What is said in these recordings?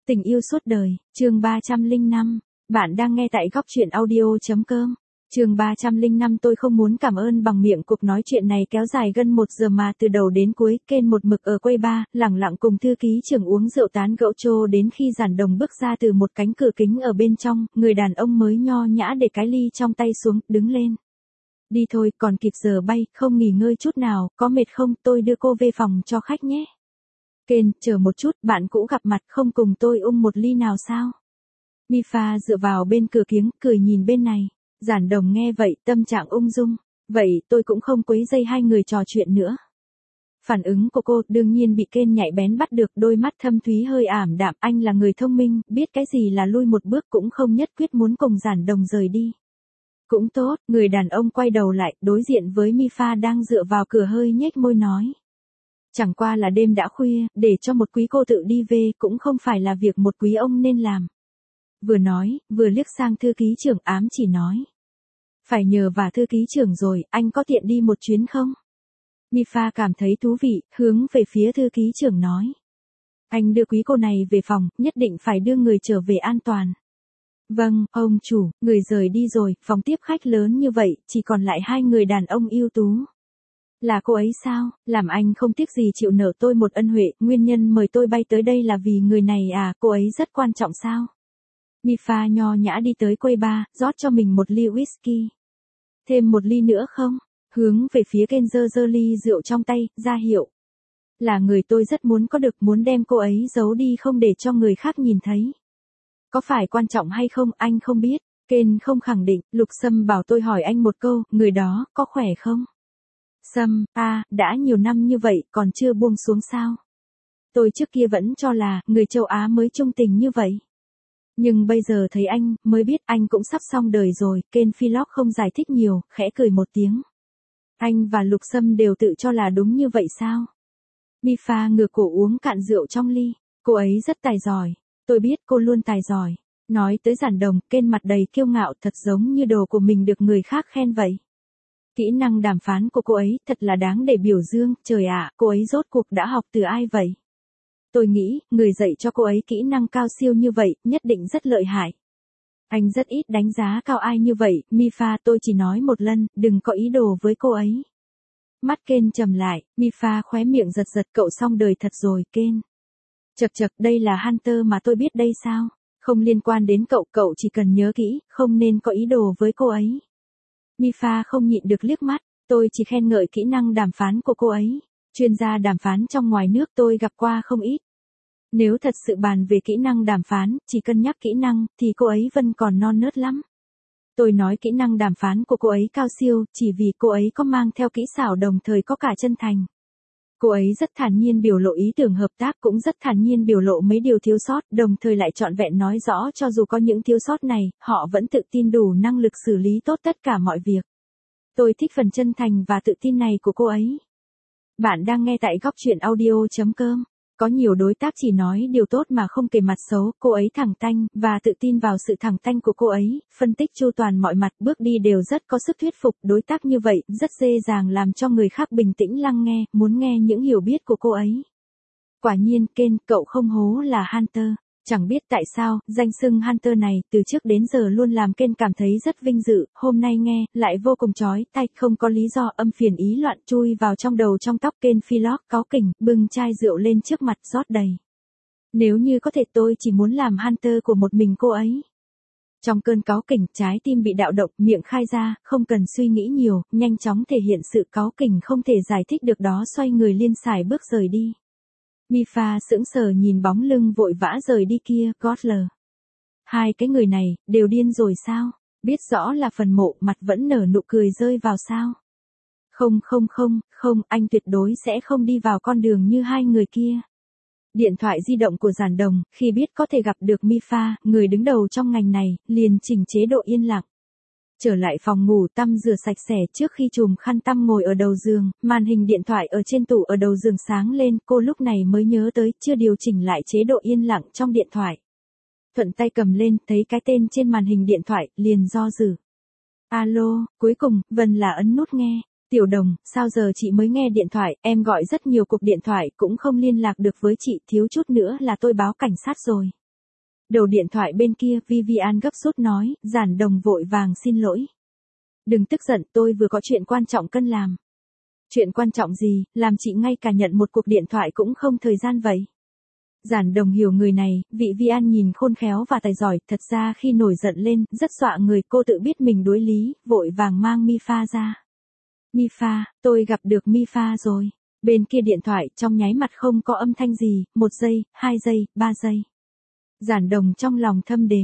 Tình yêu suốt đời, chương 305. Bạn đang nghe tại góc truyện audio.com. Chương 305. Tôi không muốn cảm ơn bằng miệng. Cuộc nói chuyện này kéo dài gần 1 giờ mà từ đầu đến cuối, Ken một mực ở quầy bar, lẳng lặng cùng thư ký trưởng uống rượu tán gẫu trô đến khi Giản Đồng bước ra từ một cánh cửa kính ở bên trong, người đàn ông mới nho nhã để cái ly trong tay xuống, đứng lên. Đi thôi, còn kịp giờ bay, không nghỉ ngơi chút nào, có mệt không, tôi đưa cô về phòng cho khách nhé. Ken, chờ một chút, bạn cũ gặp mặt, không cùng tôi một ly nào sao? Mifa dựa vào bên cửa kiếng, cười nhìn bên này. Giản Đồng nghe vậy, tâm trạng ung dung. Vậy, tôi cũng không quấy rầy hai người trò chuyện nữa. Phản ứng của cô đương nhiên bị Ken nhạy bén bắt được, đôi mắt thâm thúy hơi ảm đạm. Anh là người thông minh, biết cái gì là lui một bước, cũng không nhất quyết muốn cùng Giản Đồng rời đi. Cũng tốt, người đàn ông quay đầu lại, đối diện với Mifa đang dựa vào cửa hơi nhếch môi nói. Chẳng qua là đêm đã khuya, để cho một quý cô tự đi về cũng không phải là việc một quý ông nên làm. Vừa nói, vừa liếc sang thư ký trưởng, ám chỉ nói. Phải nhờ vả thư ký trưởng rồi, anh có tiện đi một chuyến không? Mifa cảm thấy thú vị, hướng về phía thư ký trưởng nói. Anh đưa quý cô này về phòng, nhất định phải đưa người trở về an toàn. Vâng, ông chủ, người rời đi rồi, phòng tiếp khách lớn như vậy, chỉ còn lại hai người đàn ông ưu tú. Là cô ấy sao, làm anh không tiếc gì chịu nợ tôi một ân huệ, nguyên nhân mời tôi bay tới đây là vì người này à, cô ấy rất quan trọng sao? Mifa nho nhã đi tới quầy bar, rót cho mình một ly whisky. Thêm một ly nữa không? Hướng về phía Ken giơ ly rượu trong tay, ra hiệu. Là người tôi rất muốn có được, muốn đem cô ấy giấu đi không để cho người khác nhìn thấy. Có phải quan trọng hay không, anh không biết. Ken không khẳng định, Lục Sâm bảo tôi hỏi anh một câu, người đó, có khỏe không? Sâm, đã nhiều năm như vậy, còn chưa buông xuống sao? Tôi trước kia vẫn cho là, người châu Á mới trung tình như vậy. Nhưng bây giờ thấy anh, mới biết anh cũng sắp xong đời rồi, Ken Philog không giải thích nhiều, khẽ cười một tiếng. Anh và Lục Sâm đều tự cho là đúng như vậy sao? Mifa ngửa cổ uống cạn rượu trong ly, cô ấy rất tài giỏi, tôi biết cô luôn tài giỏi. Nói tới Giản Đồng, Ken mặt đầy kiêu ngạo, thật giống như đồ của mình được người khác khen vậy. Kỹ năng đàm phán của cô ấy thật là đáng để biểu dương, trời ạ, cô ấy rốt cuộc đã học từ ai vậy? Tôi nghĩ, người dạy cho cô ấy kỹ năng cao siêu như vậy, nhất định rất lợi hại. Anh rất ít đánh giá cao ai như vậy, Mifa, tôi chỉ nói một lần, đừng có ý đồ với cô ấy. Mắt Ken trầm lại, Mifa khóe miệng giật giật, cậu xong đời thật rồi, Ken. Chậc, đây là Hunter mà tôi biết đây sao? Không liên quan đến cậu chỉ cần nhớ kỹ, không nên có ý đồ với cô ấy. Mifa không nhịn được liếc mắt, tôi chỉ khen ngợi kỹ năng đàm phán của cô ấy. Chuyên gia đàm phán trong ngoài nước tôi gặp qua không ít. Nếu thật sự bàn về kỹ năng đàm phán, chỉ cân nhắc kỹ năng, thì cô ấy vẫn còn non nớt lắm. Tôi nói kỹ năng đàm phán của cô ấy cao siêu, chỉ vì cô ấy có mang theo kỹ xảo đồng thời có cả chân thành. Cô ấy rất thản nhiên biểu lộ ý tưởng hợp tác, cũng rất thản nhiên biểu lộ mấy điều thiếu sót, đồng thời lại trọn vẹn nói rõ cho dù có những thiếu sót này, họ vẫn tự tin đủ năng lực xử lý tốt tất cả mọi việc. Tôi thích phần chân thành và tự tin này của cô ấy. Bạn đang nghe tại góc truyện audio.com. Có nhiều đối tác chỉ nói điều tốt mà không kể mặt xấu, cô ấy thẳng tanh, và tự tin vào sự thẳng tanh của cô ấy, phân tích chu toàn mọi mặt, bước đi đều rất có sức thuyết phục, đối tác như vậy, rất dễ dàng làm cho người khác bình tĩnh lắng nghe, muốn nghe những hiểu biết của cô ấy. Quả nhiên, Ken, cậu không hố là Hunter. Chẳng biết tại sao, danh xưng Hunter này, từ trước đến giờ luôn làm Ken cảm thấy rất vinh dự, hôm nay nghe, lại vô cùng chói tai, không có lý do, âm phiền ý loạn chui vào trong đầu trong tóc. Ken Philog cáu kỉnh, bưng chai rượu lên trước mặt, rót đầy. Nếu như có thể tôi chỉ muốn làm Hunter của một mình cô ấy. Trong cơn cáu kỉnh, trái tim bị đạo động, miệng khai ra, không cần suy nghĩ nhiều, nhanh chóng thể hiện sự cáu kỉnh không thể giải thích được đó, xoay người liên sải bước rời đi. Mifa sững sờ nhìn bóng lưng vội vã rời đi kia, Gosler. Hai cái người này, đều điên rồi sao? Biết rõ là phần mộ, mặt vẫn nở nụ cười rơi vào sao? Không, anh tuyệt đối sẽ không đi vào con đường như hai người kia. Điện thoại di động của Giản Đồng, khi biết có thể gặp được Mifa, người đứng đầu trong ngành này, liền chỉnh chế độ yên lặng. Trở lại phòng ngủ, tắm rửa sạch sẽ, trước khi chùm khăn tăm ngồi ở đầu giường, màn hình điện thoại ở trên tủ ở đầu giường sáng lên, cô lúc này mới nhớ tới, chưa điều chỉnh lại chế độ yên lặng trong điện thoại. Thuận tay cầm lên, thấy cái tên trên màn hình điện thoại, liền do dự. Alo, cuối cùng, Vân là ấn nút nghe. Tiểu Đồng, sao giờ chị mới nghe điện thoại, em gọi rất nhiều cuộc điện thoại cũng không liên lạc được với chị, thiếu chút nữa là tôi báo cảnh sát rồi. Đầu điện thoại bên kia Vivian gấp rút nói, Giản Đồng vội vàng xin lỗi. Đừng tức giận, tôi vừa có chuyện quan trọng cần làm. Chuyện quan trọng gì, làm chị ngay cả nhận một cuộc điện thoại cũng không thời gian vậy. Giản Đồng hiểu người này, Vivian nhìn khôn khéo và tài giỏi, thật ra khi nổi giận lên, rất dọa người, cô tự biết mình đối lý, vội vàng mang Mifa ra. Mifa, tôi gặp được Mifa rồi. Bên kia điện thoại, trong nháy mặt không có âm thanh gì, 1 giây, 2 giây, 3 giây. Giản Đồng trong lòng thâm đếm,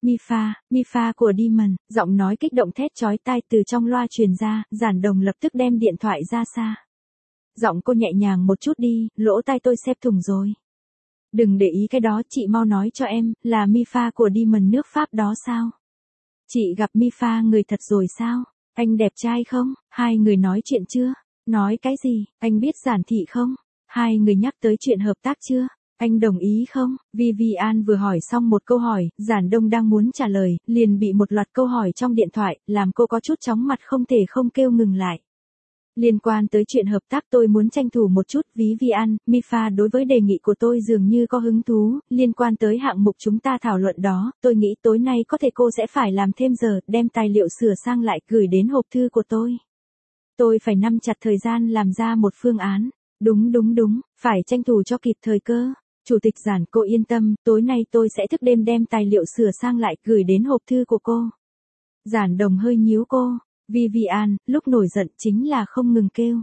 Mifa của Demon, giọng nói kích động thét chói tai từ trong loa truyền ra, Giản Đồng lập tức đem điện thoại ra xa. Giọng cô nhẹ nhàng một chút đi, lỗ tai tôi xếp thủng rồi. Đừng để ý cái đó, chị mau nói cho em, là Mifa của Demon nước Pháp đó sao? Chị gặp Mifa người thật rồi sao? Anh đẹp trai không? Hai người nói chuyện chưa? Nói cái gì? Anh biết Giản Thị không? Hai người nhắc tới chuyện hợp tác chưa? Anh đồng ý không? Vivian vừa hỏi xong một câu hỏi, Giản Đông đang muốn trả lời, liền bị một loạt câu hỏi trong điện thoại, làm cô có chút chóng mặt không thể không kêu ngừng lại. Liên quan tới chuyện hợp tác tôi muốn tranh thủ một chút, Vivian, Mifa đối với đề nghị của tôi dường như có hứng thú, liên quan tới hạng mục chúng ta thảo luận đó, tôi nghĩ tối nay có thể cô sẽ phải làm thêm giờ, đem tài liệu sửa sang lại gửi đến hộp thư của tôi. Tôi phải nắm chặt thời gian làm ra một phương án. Đúng, phải tranh thủ cho kịp thời cơ. Chủ tịch Giản, cô yên tâm, tối nay tôi sẽ thức đêm đem tài liệu sửa sang lại gửi đến hộp thư của cô. Giản Đồng hơi nhíu cô. Vivian, lúc nổi giận chính là không ngừng kêu.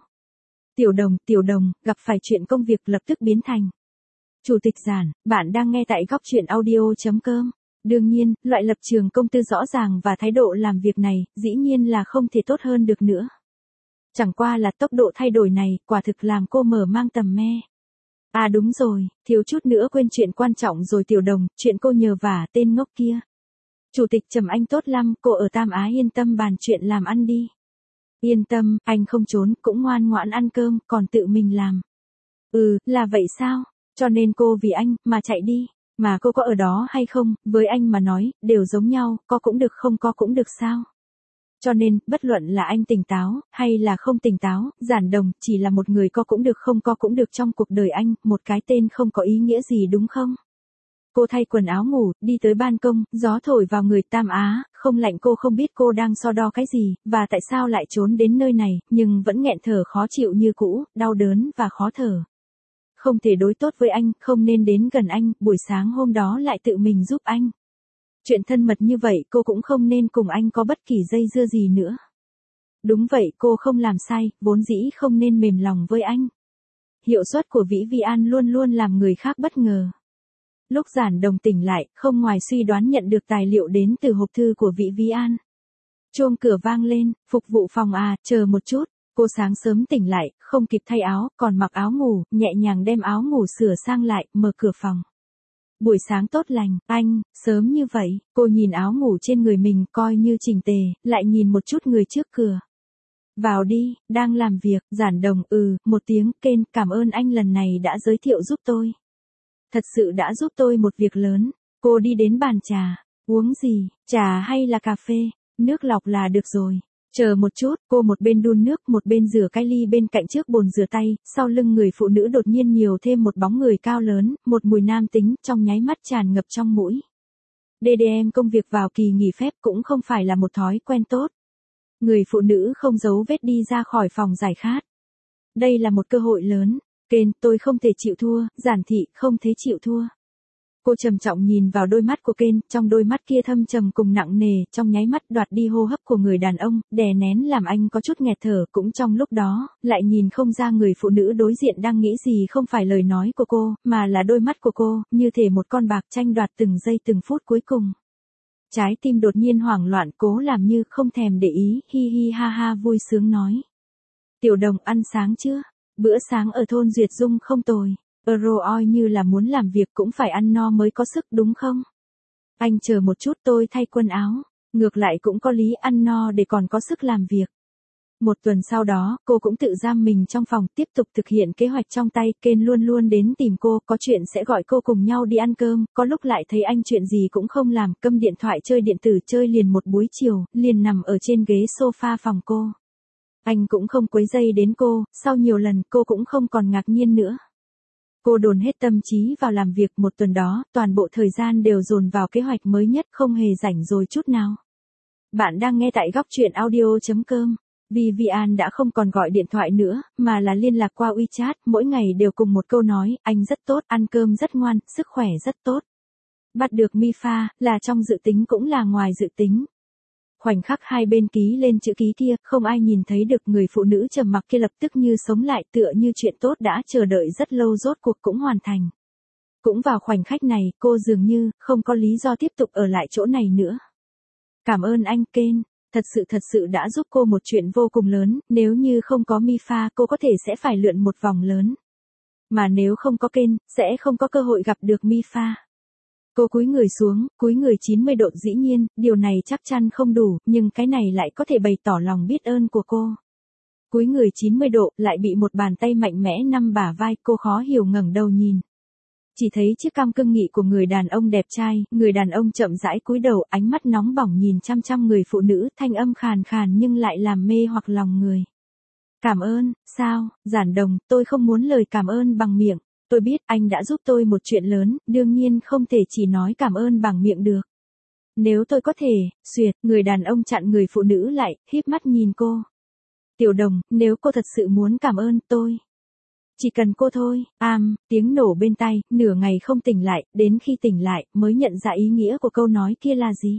Tiểu Đồng, gặp phải chuyện công việc lập tức biến thành. Chủ tịch Giản, bạn đang nghe tại góc chuyện audio.com. Đương nhiên, loại lập trường công tư rõ ràng và thái độ làm việc này, dĩ nhiên là không thể tốt hơn được nữa. Chẳng qua là tốc độ thay đổi này, quả thực làm cô mở mang tầm me. À đúng rồi, thiếu chút nữa quên chuyện quan trọng rồi Tiểu Đồng, chuyện cô nhờ vả tên ngốc kia. Chủ tịch Trầm Anh tốt lắm, cô ở Tam Á yên tâm bàn chuyện làm ăn đi. Yên tâm, anh không trốn, cũng ngoan ngoãn ăn cơm, còn tự mình làm. Là vậy sao? Cho nên cô vì anh, mà chạy đi. Mà cô có ở đó hay không, với anh mà nói, đều giống nhau, có cũng được không có cũng được sao? Cho nên, bất luận là anh tỉnh táo, hay là không tỉnh táo, Giản Đồng chỉ là một người có cũng được không có cũng được trong cuộc đời anh, một cái tên không có ý nghĩa gì đúng không? Cô thay quần áo ngủ, đi tới ban công, gió thổi vào người Tam Á, không lạnh cô không biết cô đang so đo cái gì, và tại sao lại trốn đến nơi này, nhưng vẫn nghẹn thở khó chịu như cũ, đau đớn và khó thở. Không thể đối tốt với anh, không nên đến gần anh, buổi sáng hôm đó lại tự mình giúp anh. Chuyện thân mật như vậy cô cũng không nên cùng anh có bất kỳ dây dưa gì nữa. Đúng vậy, cô không làm sai, vốn dĩ không nên mềm lòng với anh. Hiệu suất của Vivian luôn luôn làm người khác bất ngờ. Lúc Giản Đồng tỉnh lại, không ngoài suy đoán nhận được tài liệu đến từ hộp thư của Vivian. Chuông cửa vang lên, phục vụ phòng à, chờ một chút. Cô sáng sớm tỉnh lại, không kịp thay áo, còn mặc áo ngủ, nhẹ nhàng đem áo ngủ sửa sang lại, mở cửa phòng. Buổi sáng tốt lành, anh, sớm như vậy, cô nhìn áo ngủ trên người mình coi như chỉnh tề, lại nhìn một chút người trước cửa. Vào đi, đang làm việc, Giản Đồng, một tiếng, kên, cảm ơn anh lần này đã giới thiệu giúp tôi. Thật sự đã giúp tôi một việc lớn. Cô đi đến bàn trà, uống gì, trà hay là cà phê, nước lọc là được rồi. Chờ một chút, cô một bên đun nước, một bên rửa cái ly bên cạnh trước bồn rửa tay, sau lưng người phụ nữ đột nhiên nhiều thêm một bóng người cao lớn, một mùi nam tính, trong nháy mắt tràn ngập trong mũi. DDM công việc vào kỳ nghỉ phép cũng không phải là một thói quen tốt. Người phụ nữ không giấu vết đi ra khỏi phòng giải khát. Đây là một cơ hội lớn. Kên, tôi không thể chịu thua, Giản Thị, không thể chịu thua. Cô trầm trọng nhìn vào đôi mắt của Kên, trong đôi mắt kia thâm trầm cùng nặng nề, trong nháy mắt đoạt đi hô hấp của người đàn ông, đè nén làm anh có chút nghẹt thở, cũng trong lúc đó, lại nhìn không ra người phụ nữ đối diện đang nghĩ gì không phải lời nói của cô, mà là đôi mắt của cô, như thể một con bạc tranh đoạt từng giây từng phút cuối cùng. Trái tim đột nhiên hoảng loạn, cố làm như không thèm để ý, hi hi ha ha vui sướng nói. Tiểu Đồng, ăn sáng chưa? Bữa sáng ở thôn Duyệt Dung không tồi. Oi như là muốn làm việc cũng phải ăn no mới có sức đúng không? Anh chờ một chút tôi thay quần áo. Ngược lại cũng có lý, ăn no để còn có sức làm việc. Một tuần sau đó, cô cũng tự giam mình trong phòng, tiếp tục thực hiện kế hoạch trong tay. Kên luôn luôn đến tìm cô, có chuyện sẽ gọi cô cùng nhau đi ăn cơm, có lúc lại thấy anh chuyện gì cũng không làm, câm điện thoại chơi điện tử chơi liền một buổi chiều, liền nằm ở trên ghế sofa phòng cô. Anh cũng không quấy rầy đến cô, sau nhiều lần cô cũng không còn ngạc nhiên nữa. Cô dồn hết tâm trí vào làm việc, một tuần đó, toàn bộ thời gian đều dồn vào kế hoạch mới nhất, không hề rảnh rỗi chút nào. Bạn đang nghe tại góc truyện audio.com. Vivian đã không còn gọi điện thoại nữa, mà là liên lạc qua WeChat, mỗi ngày đều cùng một câu nói, anh rất tốt, ăn cơm rất ngoan, sức khỏe rất tốt. Bắt được Mifa, là trong dự tính cũng là ngoài dự tính. Khoảnh khắc hai bên ký lên chữ ký kia, không ai nhìn thấy được người phụ nữ trầm mặc kia lập tức như sống lại, tựa như chuyện tốt đã chờ đợi rất lâu rốt cuộc cũng hoàn thành. Cũng vào khoảnh khắc này, cô dường như không có lý do tiếp tục ở lại chỗ này nữa. Cảm ơn anh Ken, thật sự đã giúp cô một chuyện vô cùng lớn, nếu như không có Mifa cô có thể sẽ phải lượn một vòng lớn. Mà nếu không có Ken, sẽ không có cơ hội gặp được Mifa. Cô cúi người xuống, cúi người 90 độ, dĩ nhiên, điều này chắc chắn không đủ, nhưng cái này lại có thể bày tỏ lòng biết ơn của cô. Cúi người 90 độ, lại bị một bàn tay mạnh mẽ nắm bả vai, cô khó hiểu ngẩng đầu nhìn. Chỉ thấy chiếc cằm cương nghị của người đàn ông đẹp trai, người đàn ông chậm rãi cúi đầu, ánh mắt nóng bỏng nhìn chăm chăm người phụ nữ, thanh âm khàn khàn nhưng lại làm mê hoặc lòng người. Cảm ơn, sao, Giản Đồng, tôi không muốn lời cảm ơn bằng miệng. Tôi biết anh đã giúp tôi một chuyện lớn, đương nhiên không thể chỉ nói cảm ơn bằng miệng được. Nếu tôi có thể, người đàn ông chặn người phụ nữ lại, híp mắt nhìn cô. Tiểu Đồng, nếu cô thật sự muốn cảm ơn tôi. Chỉ cần cô thôi, tiếng nổ bên tai, nửa ngày không tỉnh lại, đến khi tỉnh lại, mới nhận ra ý nghĩa của câu nói kia là gì.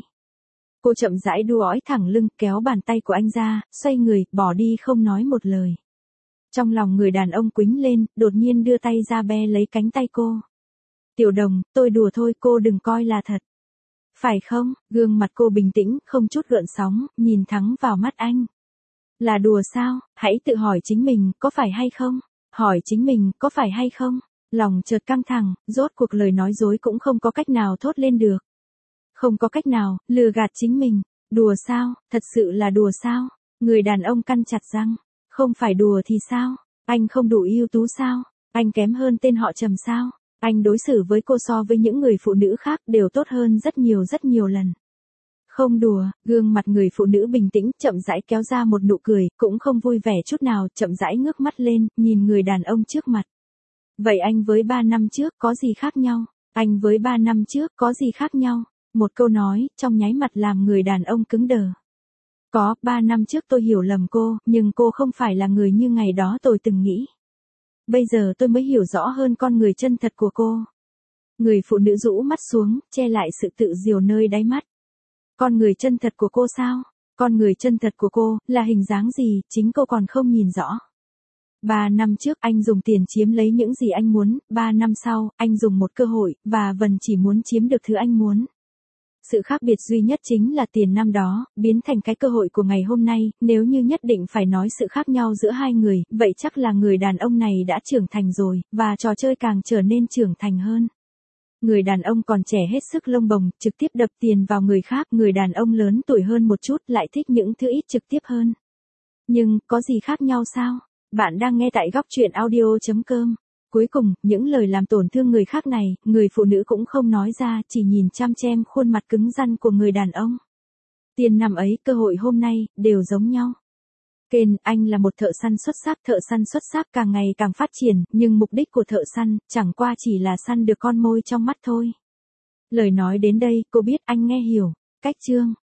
Cô chậm rãi đu ói thẳng lưng, kéo bàn tay của anh ra, xoay người, bỏ đi không nói một lời. Trong lòng người đàn ông quĩnh lên, đột nhiên đưa tay ra be lấy cánh tay cô. Tiểu Đồng, tôi đùa thôi, cô đừng coi là thật. Phải không? Gương mặt cô bình tĩnh, không chút gợn sóng, nhìn thẳng vào mắt anh. Là đùa sao? Hãy tự hỏi chính mình, có phải hay không? Hỏi chính mình, có phải hay không? Lòng chợt căng thẳng, rốt cuộc lời nói dối cũng không có cách nào thốt lên được. Không có cách nào, lừa gạt chính mình. Đùa sao? Thật sự là đùa sao? Người đàn ông căn chặt răng. Không phải đùa thì sao? Anh không đủ ưu tú sao? Anh kém hơn tên họ Trầm sao? Anh đối xử với cô so với những người phụ nữ khác đều tốt hơn rất nhiều lần. Không đùa, gương mặt người phụ nữ bình tĩnh, chậm rãi kéo ra một nụ cười, cũng không vui vẻ chút nào, chậm rãi ngước mắt lên, nhìn người đàn ông trước mặt. Vậy anh với 3 năm trước có gì khác nhau? Anh với 3 năm trước có gì khác nhau? Một câu nói, trong nháy mặt làm người đàn ông cứng đờ. Có, 3 năm trước tôi hiểu lầm cô, nhưng cô không phải là người như ngày đó tôi từng nghĩ. Bây giờ tôi mới hiểu rõ hơn con người chân thật của cô. Người phụ nữ rũ mắt xuống, che lại sự tự diều nơi đáy mắt. Con người chân thật của cô sao? Con người chân thật của cô, là hình dáng gì, chính cô còn không nhìn rõ. 3 năm trước anh dùng tiền chiếm lấy những gì anh muốn, 3 năm sau, anh dùng một cơ hội, và vẫn chỉ muốn chiếm được thứ anh muốn. Sự khác biệt duy nhất chính là tiền năm đó, biến thành cái cơ hội của ngày hôm nay, nếu như nhất định phải nói sự khác nhau giữa hai người, vậy chắc là người đàn ông này đã trưởng thành rồi, và trò chơi càng trở nên trưởng thành hơn. Người đàn ông còn trẻ hết sức lông bồng, trực tiếp đập tiền vào người khác, người đàn ông lớn tuổi hơn một chút lại thích những thứ ít trực tiếp hơn. Nhưng, có gì khác nhau sao? Bạn đang nghe tại góc truyện audio.com. Cuối cùng, những lời làm tổn thương người khác này, người phụ nữ cũng không nói ra, chỉ nhìn chăm chăm khuôn mặt cứng rắn của người đàn ông. Tiền năm ấy, cơ hội hôm nay, đều giống nhau. Ken, anh là một thợ săn xuất sắc càng ngày càng phát triển, nhưng mục đích của thợ săn, chẳng qua chỉ là săn được con mồi trong mắt thôi. Lời nói đến đây, cô biết anh nghe hiểu. Cách chương